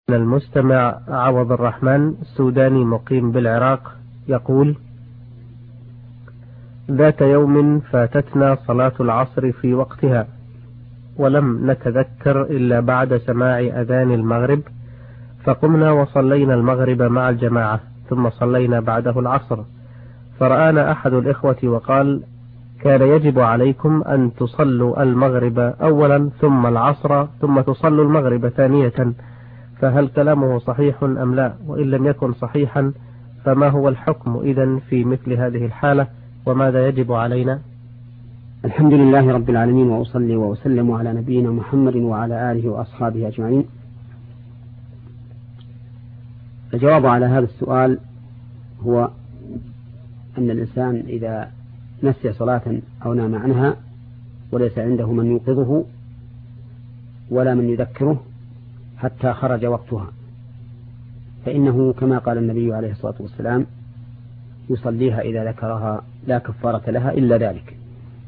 المستمع عوض الرحمن السوداني مقيم بالعراق يقول: ذات يوم فاتتنا صلاة العصر في وقتها، ولم نتذكر إلا بعد سماع أذان المغرب، فقمنا وصلينا المغرب مع الجماعة، ثم صلينا بعده العصر، فرآنا أحد الإخوة وقال: كان يجب عليكم أن تصلوا المغرب أولا ثم العصر ثم تصلوا المغرب ثانية، فهل كلامه صحيح أم لا؟ وإن لم يكن صحيحا فما هو الحكم إذن في مثل هذه الحالة، وماذا يجب علينا؟ الحمد لله رب العالمين، وأصلي وأسلم على نبينا محمد وعلى آله وأصحابه أجمعين. الجواب على هذا السؤال هو أن الإنسان إذا نسي صلاة أو نام عنها وليس عنده من يوقظه ولا من يذكره حتى خرج وقتها، فإنه كما قال النبي عليه الصلاة والسلام: يصليها إذا ذكرها لا كفارة لها إلا ذلك.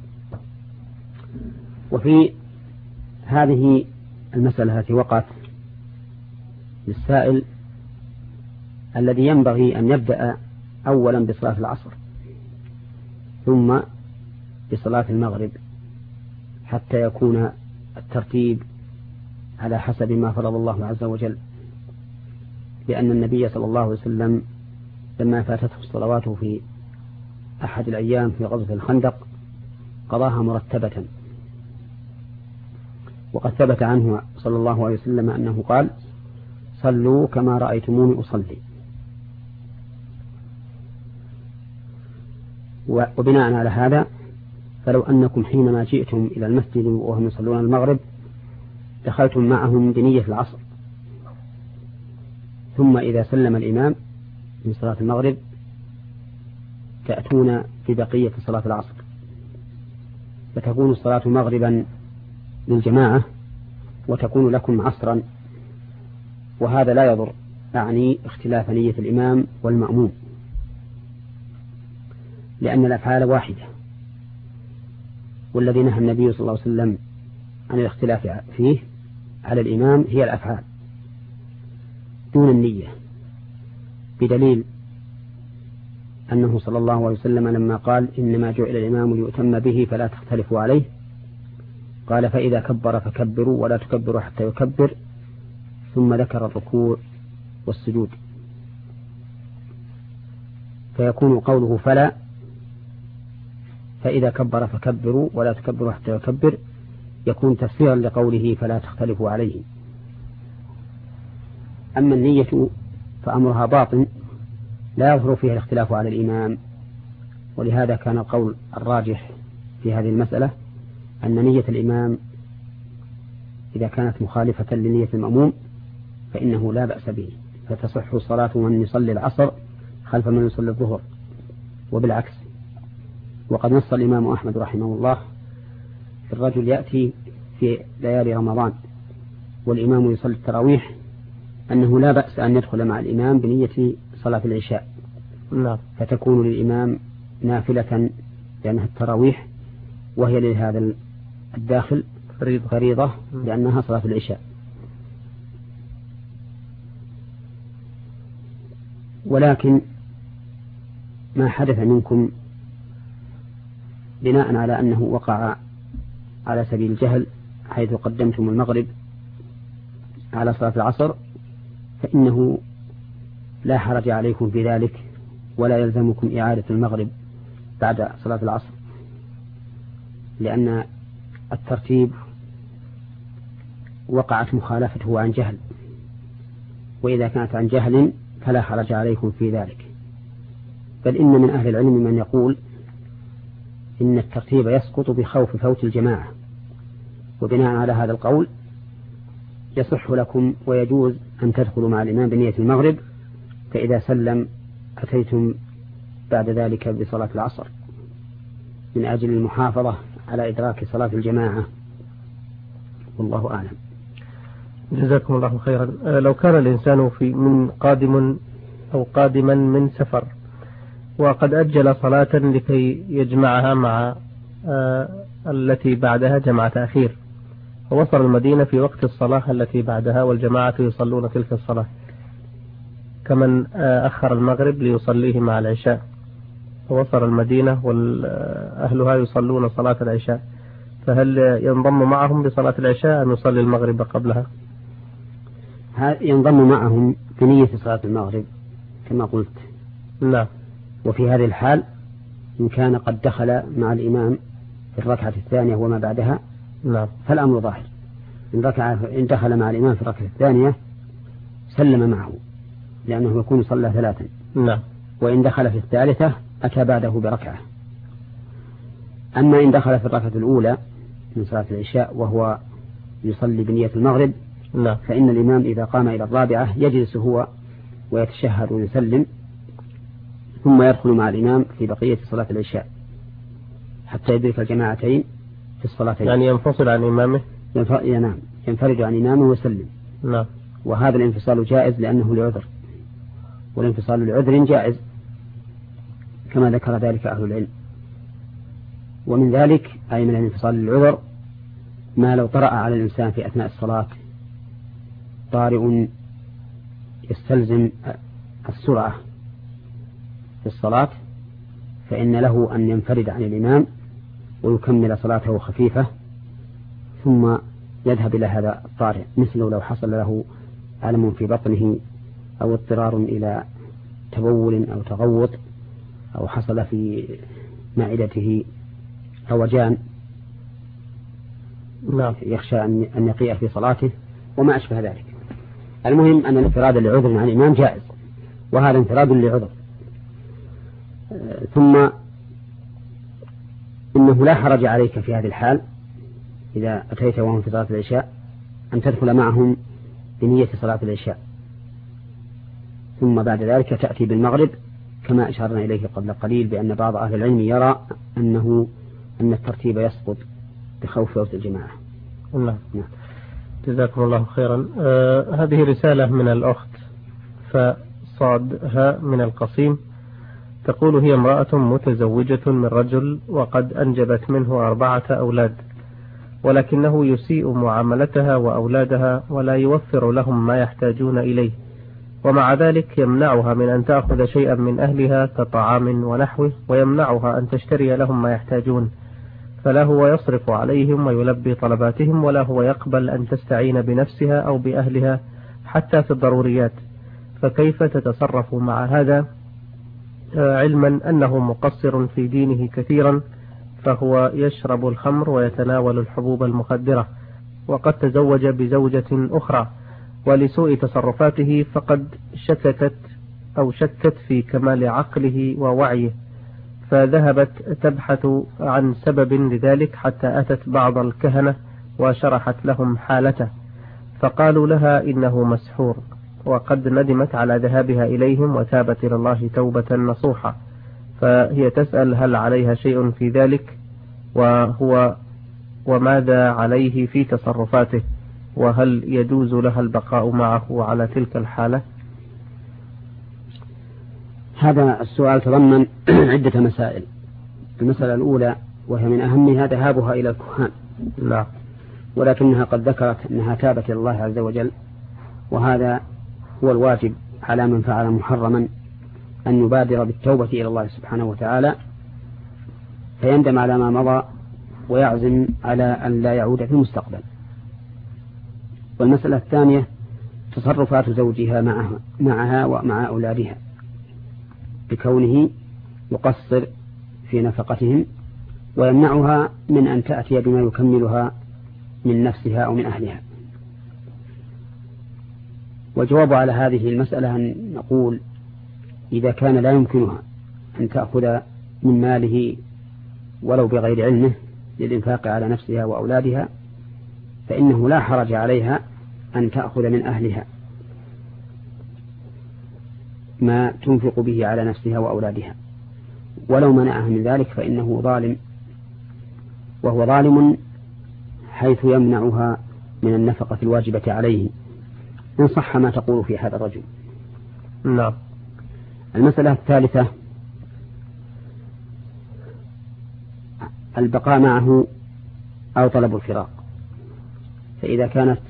وفي هذه المسألة التي وقعت للسائل الذي ينبغي أن يبدأ أولا بصلاة العصر ثم بصلاة المغرب حتى يكون الترتيب على حسب ما فرض الله عز وجل، لأن النبي صلى الله عليه وسلم لما فاتته الصلوات في أحد الأيام في غزوة الخندق قضاها مرتبة، وقد ثبت عنه صلى الله عليه وسلم أنه قال: صلوا كما رأيتموني أصلي. وبناء على هذا فلو أنكم حينما جئتم إلى المسجد وهم يصلون المغرب دخلتم معهم بنية العصر، ثم إذا سلم الإمام من صلاة المغرب تأتون في بقية صلاة العصر، فتكون الصلاة مغربا للجماعة وتكون لكم عصرا، وهذا لا يضر، أعني اختلاف نية الإمام والمأموم، لأن الأفعال واحدة، والذي نهى النبي صلى الله عليه وسلم عن الاختلاف فيه على الإمام هي الأفعال دون النية، بدليل أنه صلى الله عليه وسلم لما قال: إنما جعل الإمام ليؤتم به فلا تختلفوا عليه، قال: فإذا كبر فكبروا ولا تكبروا حتى يكبر، ثم ذكر الركوع والسجود، فيكون قوله فإذا كبر فكبروا ولا تكبروا حتى يكبر يكون تفسيرا لقوله فلا تختلفوا عليه. أما النية فأمرها باطن لا يظهر فيها الاختلاف على الإمام، ولهذا كان القول الراجح في هذه المسألة أن نية الإمام إذا كانت مخالفة لنية المأموم فإنه لا بأس به، فتصح صلاة من يصلي العصر خلف من يصلي الظهر، وبالعكس. وقد نص الإمام أحمد رحمه الله في الرجل يأتي في ليالي رمضان والإمام يصلي التراويح أنه لا بأس أن يدخل مع الإمام بنية صلاة العشاء، فتكون للإمام نافلة لأنها التراويح، وهي لهذا الداخل فريضة لأنها صلاة العشاء. ولكن ما حدث منكم بناء على أنه وقع على سبيل الجهل حيث قدمتم المغرب على صلاة العصر فإنه لا حرج عليكم في ذلك، ولا يلزمكم إعادة المغرب بعد صلاة العصر، لأن الترتيب وقعت مخالفته عن جهل، وإذا كانت عن جهل فلا حرج عليكم في ذلك. بل إن من أهل العلم من يقول إن الترتيب يسقط بخوف فوت الجماعة، وبناء على هذا القول يصح لكم ويجوز أن تدخلوا مع الإمام بنية المغرب، فإذا سلم أتيتم بعد ذلك بصلاة العصر من أجل المحافظة على إدراك صلاة الجماعة، والله أعلم. جزاكم الله خيرا. لو كان الإنسان قادما من سفر وقد أجل صلاة لكي يجمعها مع التي بعدها جمع تأخير، ووصل المدينة في وقت الصلاة التي بعدها والجماعة يصلون تلك الصلاة، كمن أخر المغرب ليصليه مع العشاء، ووصل المدينة وأهلها يصلون صلاة العشاء، فهل ينضم معهم لصلاة العشاء أم يصلي المغرب قبلها؟ ينضم معهم بنية صلاة المغرب كما قلت. نعم. وفي هذه الحال إن كان قد دخل مع الإمام في الركعة الثانية وما بعدها نعم فالأمر ظاهر. إن دخل مع الإمام في الركعة الثانية سلم معه لأنه يكون صلى 3. نعم. وإن دخل في الثالثة أتى بعده بركعة. أما إن دخل في الركعة الأولى من صلاة العشاء وهو يصلي بنية المغرب نعم. فإن الإمام إذا قام إلى الرابعة يجلس هو ويتشهد ويسلم ثم يدخل مع الإمام في بقية صلاة العشاء حتى يدرك الجماعتين في الصلاتين. يعني ينفصل عن إمامه؟ نعم، ينفرد عن إمامه ويسلم. نعم. وهذا الانفصال جائز لأنه لعذر، والانفصال لعذر جائز كما ذكر ذلك أهل العلم. ومن ذلك أي من الانفصال للعذر ما لو طرأ على الإنسان في أثناء الصلاة طارئ يستلزم السرعة في الصلاة فإن له أن ينفرد عن الإمام ويكمل صلاته خفيفة ثم يذهب إلى هذا الطارئ، مثل لو حصل له ألم في بطنه أو اضطرار إلى تبول أو تغوط أو حصل في معدته هوجان يخشى أن يقيء في صلاته وما أشبه ذلك. المهم أن الانفراد لعذر عن الإمام جائز، وهذا انفراد لعذر. ثم إنه لا حرج عليك في هذه الحال إذا أتيت وهم في صلاة العشاء أن تدخل معهم بنية صلاة العشاء، ثم بعد ذلك تأتي بالمغرب كما أشرنا إليه قبل قليل بأن بعض أهل العلم يرى أن الترتيب يسقط بخوف فوت الجماعة. نعم. جزاكم الله خيرا. هذه رسالة من الأخت فصادها من القصيم، تقول هي امرأة متزوجة من رجل وقد أنجبت منه 4 أولاد، ولكنه يسيء معاملتها وأولادها ولا يوفر لهم ما يحتاجون إليه، ومع ذلك يمنعها من أن تأخذ شيئا من أهلها كطعام ونحوه، ويمنعها أن تشتري لهم ما يحتاجون، فلا هو يصرف عليهم ويلبي طلباتهم ولا هو يقبل أن تستعين بنفسها أو بأهلها حتى في الضروريات، فكيف تتصرف مع هذا علما أنه مقصر في دينه كثيرا، فهو يشرب الخمر ويتناول الحبوب المخدرة وقد تزوج بزوجة أخرى، ولسوء تصرفاته فقد شكت في كمال عقله ووعيه، فذهبت تبحث عن سبب لذلك حتى أتت بعض الكهنة وشرحت لهم حالته، فقالوا لها إنه مسحور، وقد ندمت على ذهابها إليهم وتابت إلى الله توبة نصوحة، فهي تسأل هل عليها شيء في ذلك وماذا عليه في تصرفاته، وهل يجوز لها البقاء معه على تلك الحالة؟ هذا السؤال تضمن عدة مسائل. المسألة الأولى وهي من أهمها ذهابها إلى الكهان، لا، ولكنها قد ذكرت أنها تابت إلى الله عز وجل، وهذا هو الواجب على من فعل محرما أن يبادر بالتوبة إلى الله سبحانه وتعالى، فيندم على ما مضى ويعزم على أن لا يعود في المستقبل. والمسألة الثانية تصرفات زوجها معها ومع أولادها بكونه يقصر في نفقتهم ويمنعها من أن تأتي بما يكملها من نفسها أو من أهلها. والجواب على هذه المسألة أن نقول إذا كان لا يمكنها أن تأخذ من ماله ولو بغير علمه للإنفاق على نفسها وأولادها فإنه لا حرج عليها أن تأخذ من أهلها ما تنفق به على نفسها وأولادها، ولو منعها من ذلك فإنه ظالم، وهو ظالم حيث يمنعها من النفقة الواجبة عليه، إن صح ما تقول في هذا الرجل. نعم. المسألة الثالثة البقاء معه أو طلب الفراق. فإذا كانت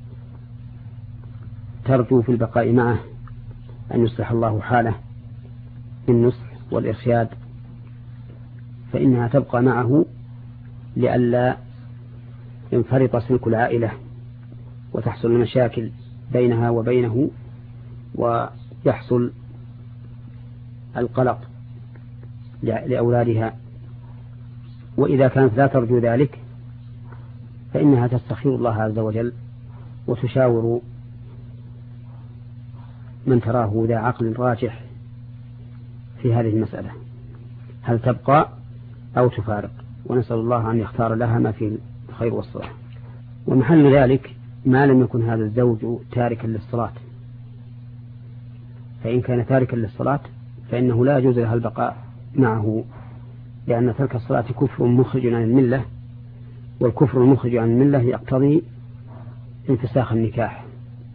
ترجو في البقاء معه أن يصلح الله حاله بالنصح والإرشاد فإنها تبقى معه لئلا ينفرط سلك العائلة وتحصل المشاكل بينها وبينه ويحصل القلق لأولادها. وإذا كانت لا ترجو ذلك فإنها تستخير الله عز وجل وتشاور من تراه ذا عقل راجح في هذه المسألة، هل تبقى أو تفارق، ونسأل الله أن يختار لها ما فيه الخير والصلاح. ومحل ذلك ما لم يكن هذا الزوج تاركا للصلاة، فإن كان تاركا للصلاة فإنه لا يجوز لها البقاء معه، لأن ترك الصلاة كفر مخرج عن الملة، والكفر المخرج عن الملة يقتضي انفساخ النكاح.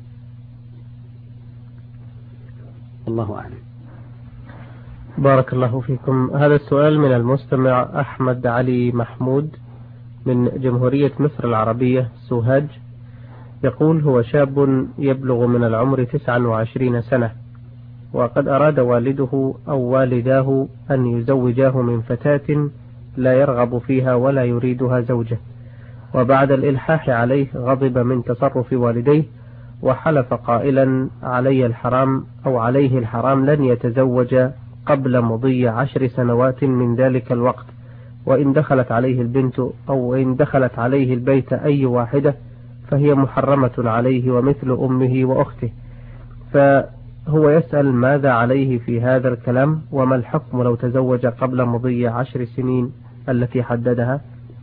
الله أعلم. بارك الله فيكم. هذا السؤال من المستمع أحمد علي محمود من جمهورية مصر العربية سوهاج، يقول: هو شاب يبلغ من العمر 29 سنة، وقد أراد والده أو والداه أن يزوجاه من فتاة لا يرغب فيها ولا يريدها زوجة، وبعد الإلحاح عليه غضب من تصرف والديه وحلف قائلا: علي الحرام أو عليه الحرام لن يتزوج قبل مضي 10 سنوات من ذلك الوقت، وإن دخلت عليه البنت أو إن دخلت عليه البيت أي واحدة فهي محرمة عليه ومثل أمه وأخته. فهو يسأل ماذا عليه في هذا الكلام، وما الحكم لو تزوج قبل مضي 10 سنين التي حددها؟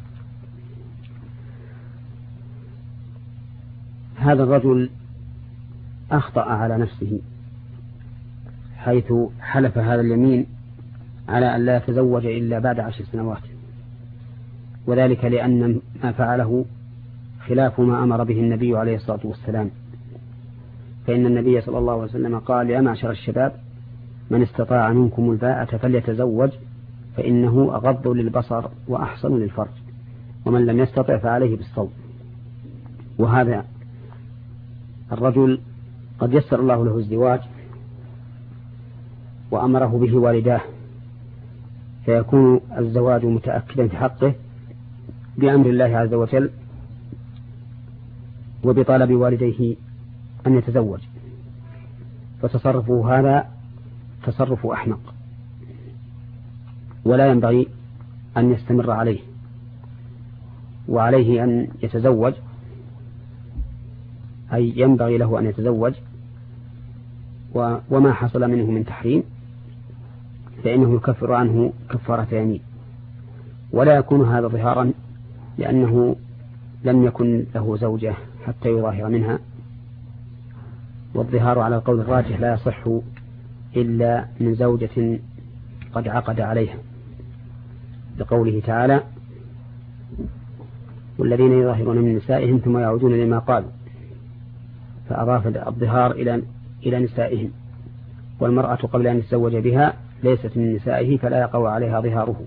هذا الرجل أخطأ على نفسه حيث حلف هذا اليمين على أن لا يتزوج إلا بعد 10 سنوات، وذلك لأن ما فعله خلاف ما أمر به النبي عليه الصلاة والسلام، فإن النبي صلى الله عليه وسلم قال: يا معشر الشباب من استطاع منكم الباءة فليتزوج فإنه أغض للبصر وأحصن للفرج، ومن لم يستطع فعليه بالصوم. وهذا الرجل قد يسر الله له الزواج وأمره به والداه، فيكون الزواج متأكدا في حقه بأمر الله عز وجل وبطلب والديه أن يتزوج، فتصرفه هذا تصرف أحمق، ولا ينبغي أن يستمر عليه، وعليه أن يتزوج، أي ينبغي له أن يتزوج، وما حصل منه من تحريم فإنه يكفر عنه كفارة يمين، ولا يكون هذا ظهارا لأنه لم يكن له زوجة حتى يظاهر منها، والظهار على القول الراجح لا يصح إلا من زوجة قد عقد عليها، لقوله تعالى: والذين يظاهرون من نسائهم ثم يعودون لما قالوا، فأضاف الظهار إلى نسائهم، والمرأة قبل أن يتزوج بها ليست من نسائه فلا يقع عليها ظهاره.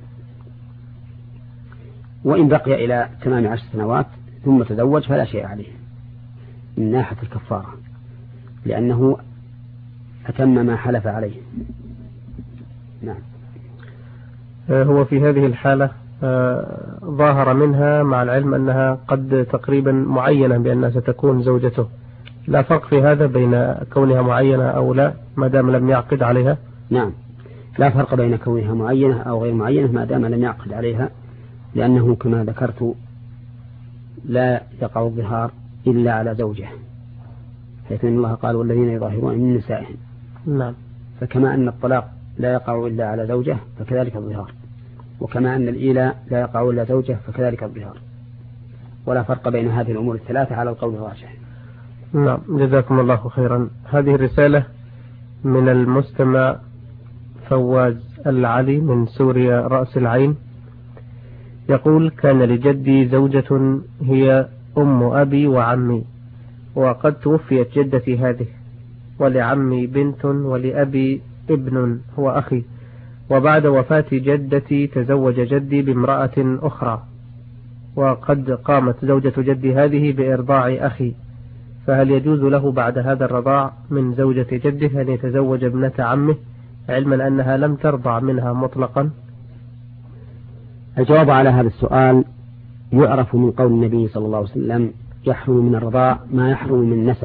وإن بقي إلى تمام 10 سنوات ثم تزوج فلا شيء عليه من ناحية الكفارة، لأنه أتم ما حلف عليه. نعم. هو في هذه الحالة ظاهر منها مع العلم أنها قد تقريبا معينة بأنها ستكون زوجته، لا فرق في هذا بين كونها معينة أو لا ما دام لم يعقد عليها؟ نعم، لا فرق بين كونها معينة أو غير معينة ما دام لم يعقد عليها، لأنه كما ذكرت لا يقع الظهار إلا على زوجه، حيث أن الله قال: والذين يظاهرون من نسائهم. نعم. فكما أن الطلاق لا يقع إلا على زوجه فكذلك الظهار، وكما أن الإيلاء لا يقع إلا زوجه فكذلك الظهار، ولا فرق بين هذه الأمور الثلاثة على القول الراجح. نعم، جزاكم الله خيرا. هذه الرسالة من المستمع فواز العلي من سوريا رأس العين، يقول: كان لجدي زوجة هي أم أبي وعمي، وقد توفيت جدتي هذه، ولعمي بنت ولأبي ابن هو أخي، وبعد وفاة جدتي تزوج جدي بامرأة أخرى، وقد قامت زوجة جدي هذه بإرضاع أخي، فهل يجوز له بعد هذا الرضاع من زوجة جده أن يتزوج ابنة عمه علما أنها لم ترضع منها مطلقا؟ الجواب على هذا السؤال يعرف من قول النبي صلى الله عليه وسلم: يحرم من الرضاع ما يحرم من النسب.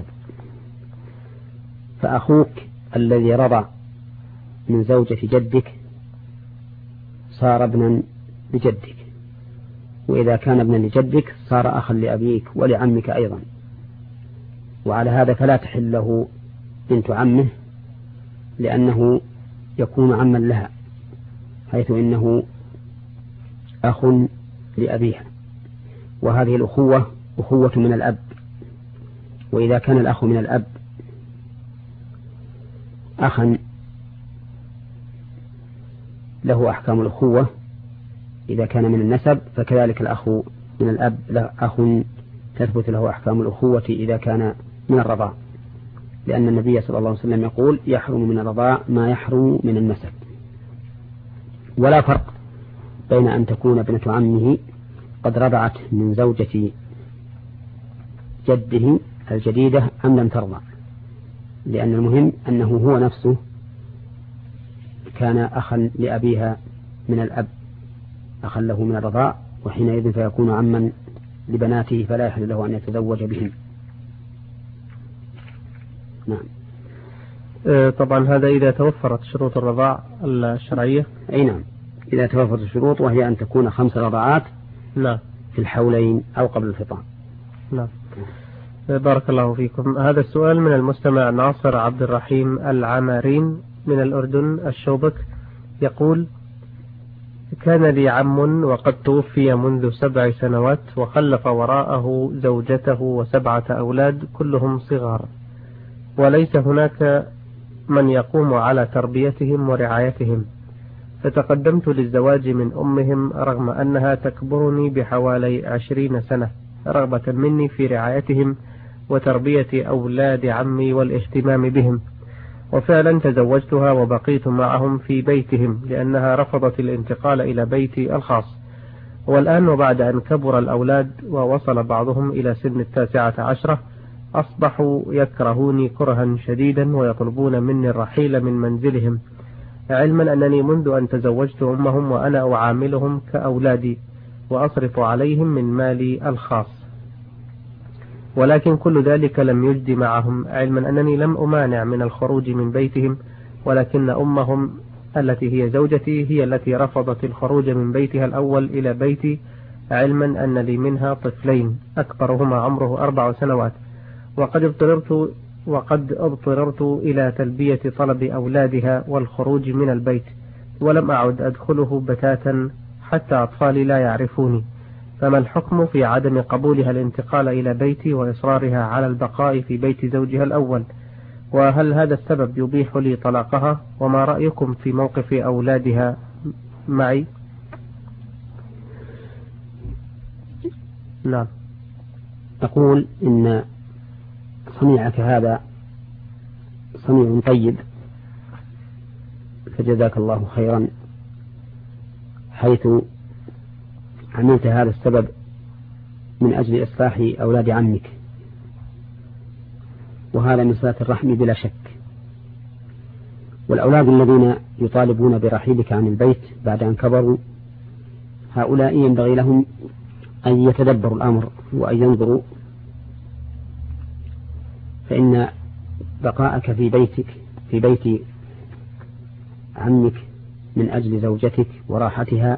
فأخوك الذي رضع من زوجة جدك صار ابنا لجدك، وإذا كان ابنا لجدك صار أخا لأبيك ولعمك أيضا، وعلى هذا فلا تحل له بنت عمه، لأنه يكون عما لها، حيث إنه أخ لأبيها، وهذه الأخوة أخوة من الأب، وإذا كان الأخ من الأب أخا له أحكام الأخوة إذا كان من النسب، فكذلك الأخ من الأب له أخ تثبت له أحكام الأخوة إذا كان من الرضاع، لأن النبي صلى الله عليه وسلم يقول: يحرم من الرضاع ما يحرم من النسب. ولا فرق بين أن تكون ابنة عمه قد رضعت من زوجة جده الجديدة أم لم ترضع، لأن المهم أنه هو نفسه كان أخا لأبيها من الأب، أخا له من الرضاع، وحينئذ فيكون عما لبناته فلا يحل له أن يتزوج بهم. نعم. طبعا هذا إذا توفرت شروط الرضاع الشرعية. أي نعم، إذا توفرت الشروط، وهي أن تكون 5 رضعات نعم في الحولين أو قبل الفطام. نعم. بارك الله فيكم. هذا السؤال من المستمع ناصر عبد الرحيم العمارين من الأردن الشوبك، يقول: كان لي عم وقد توفي منذ 7 سنوات، وخلف وراءه زوجته و7 أولاد كلهم صغار، وليس هناك من يقوم على تربيتهم ورعايتهم، فتقدمت للزواج من أمهم رغم أنها تكبرني بحوالي 20 سنة، رغبة مني في رعايتهم وتربية أولاد عمي والاهتمام بهم، وفعلا تزوجتها وبقيت معهم في بيتهم لأنها رفضت الانتقال إلى بيتي الخاص. والآن وبعد أن كبر الأولاد ووصل بعضهم إلى سن 19 أصبحوا يكرهوني كرها شديدا ويطلبون مني الرحيل من منزلهم، علما أنني منذ أن تزوجت أمهم وأنا أعاملهم كأولادي وأصرف عليهم من مالي الخاص، ولكن كل ذلك لم يجد معهم، علما أنني لم أمانع من الخروج من بيتهم، ولكن أمهم التي هي زوجتي هي التي رفضت الخروج من بيتها الأول إلى بيتي، علما أن لي منها طفلين أكبرهما عمره 4 سنوات، وقد اضطررت إلى تلبية طلب أولادها والخروج من البيت، ولم أعد أدخله بتاتا حتى أطفالي لا يعرفوني، فما الحكم في عدم قبولها الانتقال إلى بيتي وإصرارها على البقاء في بيت زوجها الأول؟ وهل هذا السبب يبيح لي طلاقها؟ وما رأيكم في موقف أولادها معي؟ نعم. أقول إن صنيعك هذا صنيع طيب، فجزاك الله خيرا، حيث عملت هذا السبب من أجل إصلاح أولاد عمك، وهذا من صلة الرحم بلا شك. والأولاد الذين يطالبون برحيلك عن البيت بعد أن كبروا، هؤلاء ينبغي لهم أن يتدبروا الأمر وأن ينظروا، فإن بقاءك في بيت عمك من أجل زوجتك وراحتها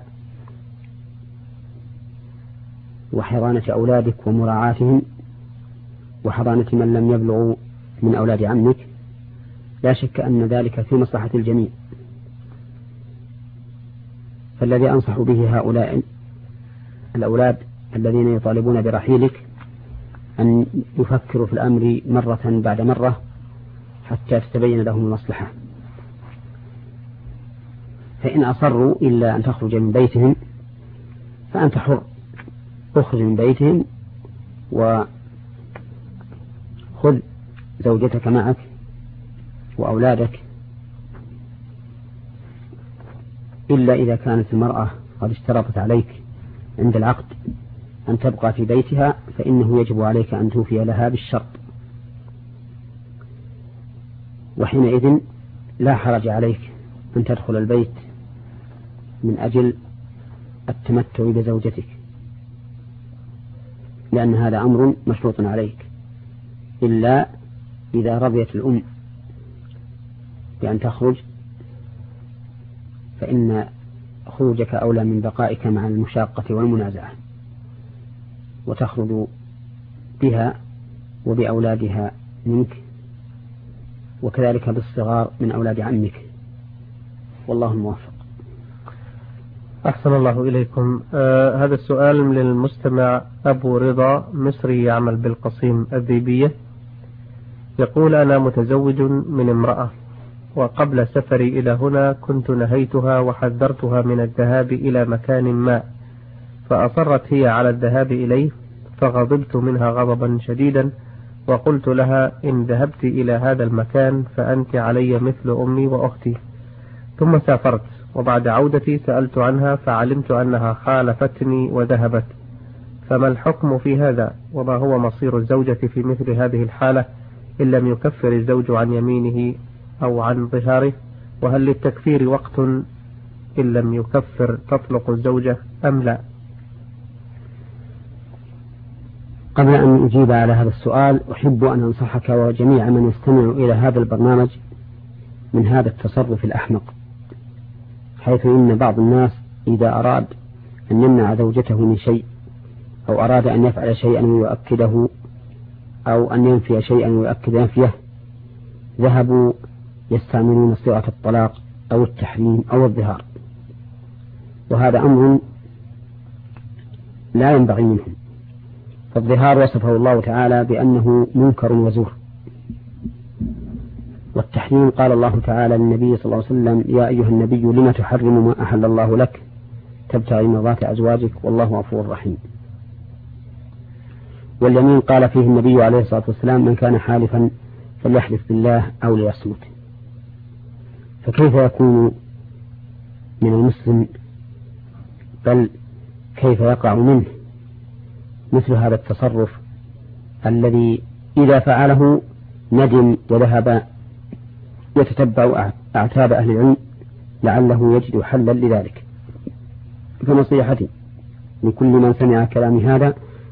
وحضانة أولادك ومراعاتهم وحضانة من لم يبلغوا من أولاد عمك، لا شك أن ذلك في مصلحة الجميع. فالذي أنصح به هؤلاء الأولاد الذين يطالبون برحيلك أن يفكروا في الأمر مرة بعد مرة حتى تتبين لهم المصلحة، فإن أصروا إلا أن تخرج من بيتهم فأنت حر، اخرج من بيتهم وخذ زوجتك معك وأولادك، إلا إذا كانت المرأة قد اشترطت عليك عند العقد أن تبقى في بيتها فإنه يجب عليك أن توفي لها بالشرط، وحينئذ لا حرج عليك أن تدخل البيت من أجل التمتع بزوجتك، لأن هذا أمر مشروط عليك، إلا إذا رضيت الأم بأن تخرج فإن خروجك أولى من بقائك مع المشاقة والمنازعة، وتخرج بها وبأولادها منك، وكذلك بالصغار من أولاد عمك، والله الموفق. أحسن الله إليكم. هذا السؤال للمستمع أبو رضا، مصري يعمل بالقصيم الذيبية، يقول: أنا متزوج من امرأة، وقبل سفري إلى هنا كنت نهيتها وحذرتها من الذهاب إلى مكان ما، فأصرت هي على الذهاب إليه، فغضبت منها غضبا شديدا، وقلت لها: إن ذهبت إلى هذا المكان فأنت علي مثل أمي وأختي. ثم سافرت، وبعد عودتي سألت عنها فعلمت أنها خالفتني وذهبت، فما الحكم في هذا؟ وما هو مصير الزوجة في مثل هذه الحالة إن لم يكفر الزوج عن يمينه أو عن ظهاره؟ وهل للتكفير وقت إن لم يكفر تطلق الزوجة أم لا؟ قبل أن أجيب على هذا السؤال أحب أن أنصحك وجميع من يستمع إلى هذا البرنامج من هذا التصرف الأحمق، حيث إن بعض الناس إذا أراد أن يمنع زوجته من شيء، أو أراد أن يفعل شيئا ويؤكده، أو أن ينفي شيئا ويؤكد نفيه، ذهبوا يستعملون صيغة الطلاق أو التحريم أو الظهار، وهذا أمر لا ينبغي منهم. فالظهار وصفه الله تعالى بأنه منكر وزور، والتحريم قال الله تعالى للنبي صلى الله عليه وسلم: يا أيها النبي لما تحرم ما أحل الله لك تبتغي مرضات أزواجك والله غفور رحيم. واليمين قال فيه النبي عليه الصلاة والسلام: من كان حالفا فليحلف بالله أو ليصمت. فكيف يكون من المسلم، بل كيف يقع منه مثل هذا التصرف الذي إذا فعله ندم وذهب يتتبع أعتاب أهل العلم لعله يجد حلا لذلك. فنصيحتي لكل من سمع كلام هذا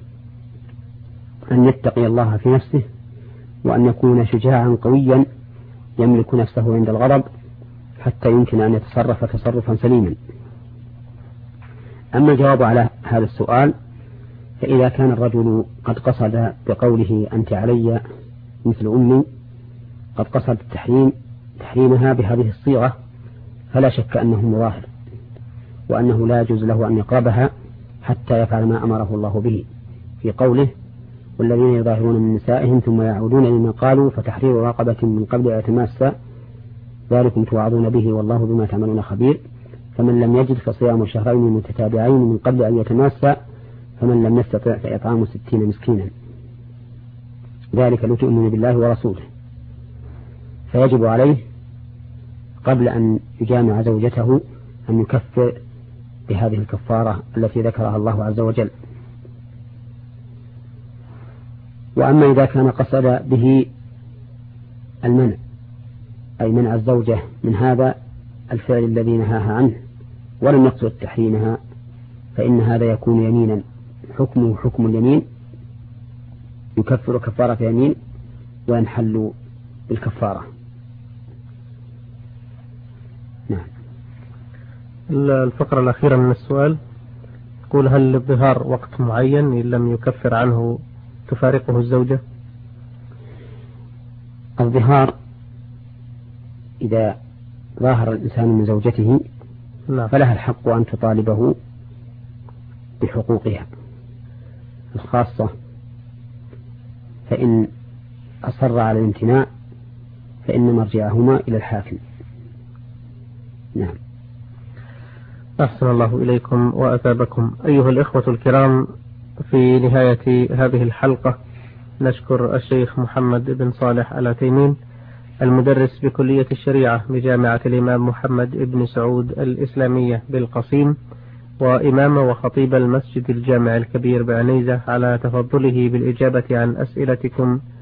أن يتقي الله في نفسه، وأن يكون شجاعا قويا يملك نفسه عند الغضب حتى يمكن أن يتصرف تصرفا سليما. أما الجواب على هذا السؤال، فإذا كان الرجل قد قصد بقوله أنت علي مثل أمي قد قصد تحريمها بهذه الصيغة، فلا شك أنه مظاهر، وأنه لا يجوز له أن يقربها حتى يفعل ما أمره الله به في قوله: والذين يظاهرون من نسائهم ثم يعودون لما قالوا فتحرير رقبة من قبل أن يتماسا ذلكم توعظون به والله بما تعملون خبير، فمن لم يجد فصيام شهرين متتابعين من قبل أن يتماسا فمن لم يستطع فإطعام 60 مسكينا، ذلك لتؤمنوا بالله ورسوله. فيجب عليه قبل أن يجامع زوجته أن يكفر بهذه الكفارة التي ذكرها الله عز وجل. وأما إذا كان قصد به المنع، أي منع الزوجة من هذا الفعل الذي نهاها عنه ولم يقصد تحريمها، فإن هذا يكون يمينا حكمه حكم اليمين، يكفر كفارة يمين وينحل بالكفارة. نعم. الفقرة الأخيرة من السؤال يقول: هل للظهار وقت معين إن لم يكفر عنه تفارقه الزوجة؟ الظهار إذا ظاهر الإنسان من زوجته فلها الحق أن تطالبه بحقوقها الخاصة، فإن أصر على الامتناع فإن مرجعهما إلى الحاكم. نعم. أحسن الله إليكم وأثابكم. أيها الإخوة الكرام، في نهاية هذه الحلقة نشكر الشيخ محمد بن صالح العثيمين، المدرس بكلية الشريعة بجامعة الإمام محمد بن سعود الإسلامية بالقصيم، وإمام وخطيب المسجد الجامع الكبير بعنيزة على تفضله بالإجابة عن أسئلتكم